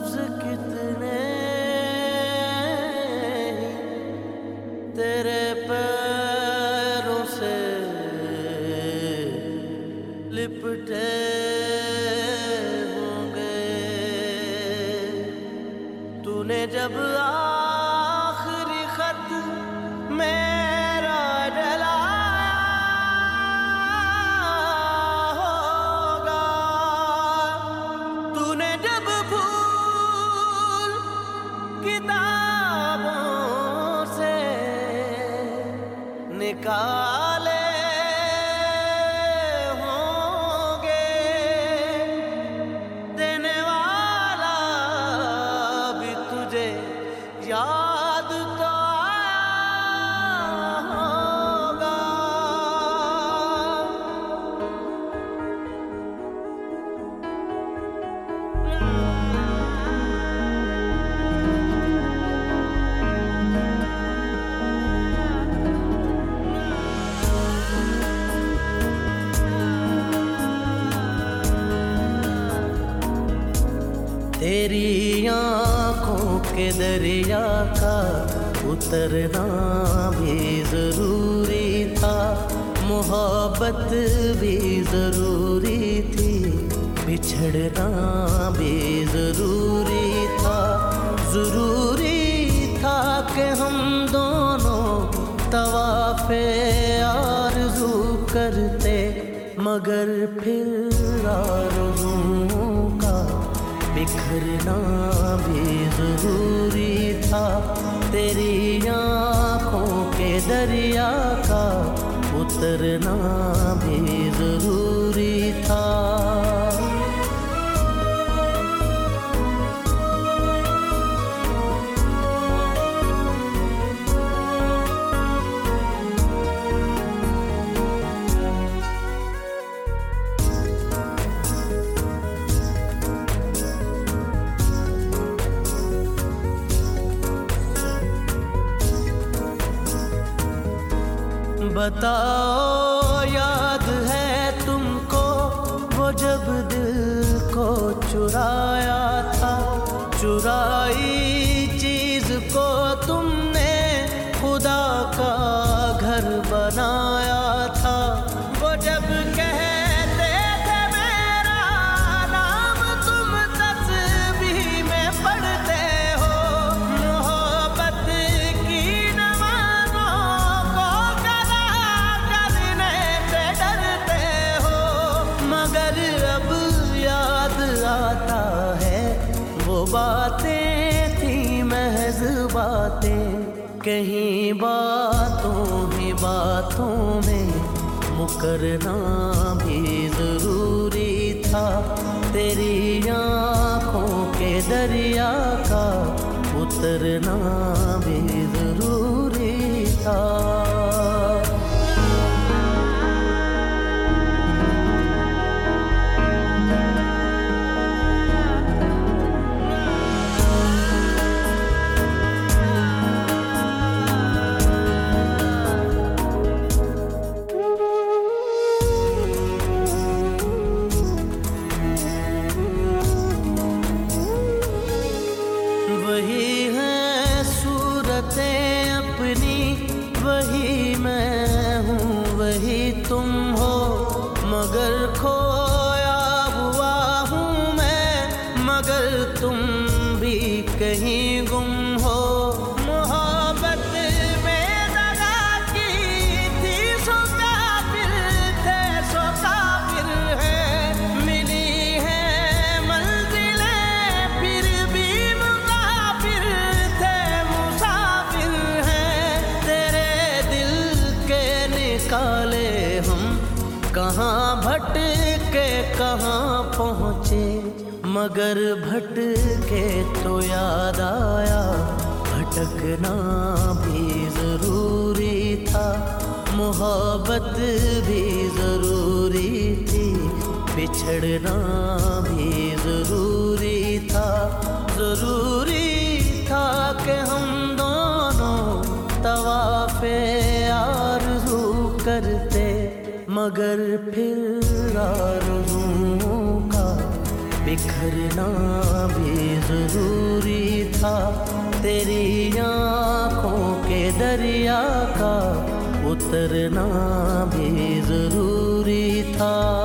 लफ्ज कितने तेरे पैरों से लिपटे होंगे। तूने जब आखिरी खत मेरा जलाया होगा, तूने जब भूल किताबों से निकाले होंगे, देने वाला भी तुझे याद तो आया होगा। तेरी आँखों के दरिया का उतरना भी जरूरी था, मोहब्बत भी जरूरी थी, बिछड़ना भी जरूरी था। जरूरी था कि हम दोनों तवाफ़े आरज़ू करते, मगर फिर आरज़ुओं का बिखरना भी जरूरी था। तेरी आँखों के दरिया का उतरना भी जरूरी था। बताओ याद है तुमको वो जब दिल को चुराया था, चुराई चीज को तुमने खुदा का घर बनाया था। वो जब कहते थे मेरा नाम तुम तस्बीह में पढ़ते हो, मोहब्बत की नमाज़ों को आता है वो बातें थी महज बातें, कहीं बातों ही बातों में मुकरना भी जरूरी था। तेरी आँखों के दरिया का उतरना भी जरूरी था। वही है सूरतें अपनी, वही मैं हूँ वही तुम हो, मगर खोया हुआ हूँ मैं, मगर तुम भी कहीं गुम हो। मोहब्बत में दगा की थी सो काफिर थे, सो काफिर है, मिली है मंजिलें फिर भी काले। हम कहाँ भटके कहाँ पहुँचे, मगर भटके तो याद आया भटकना भी जरूरी था। मोहब्बत भी जरूरी थी, बिछड़ना भी जरूरी था। जरूरी था कि हम दोनों तवाफ़े आरज़ू करते, मगर फिर आरज़ुओं का बिखरना भी जरूरी था, तेरी आँखों के दरिया का उतरना भी जरूरी था।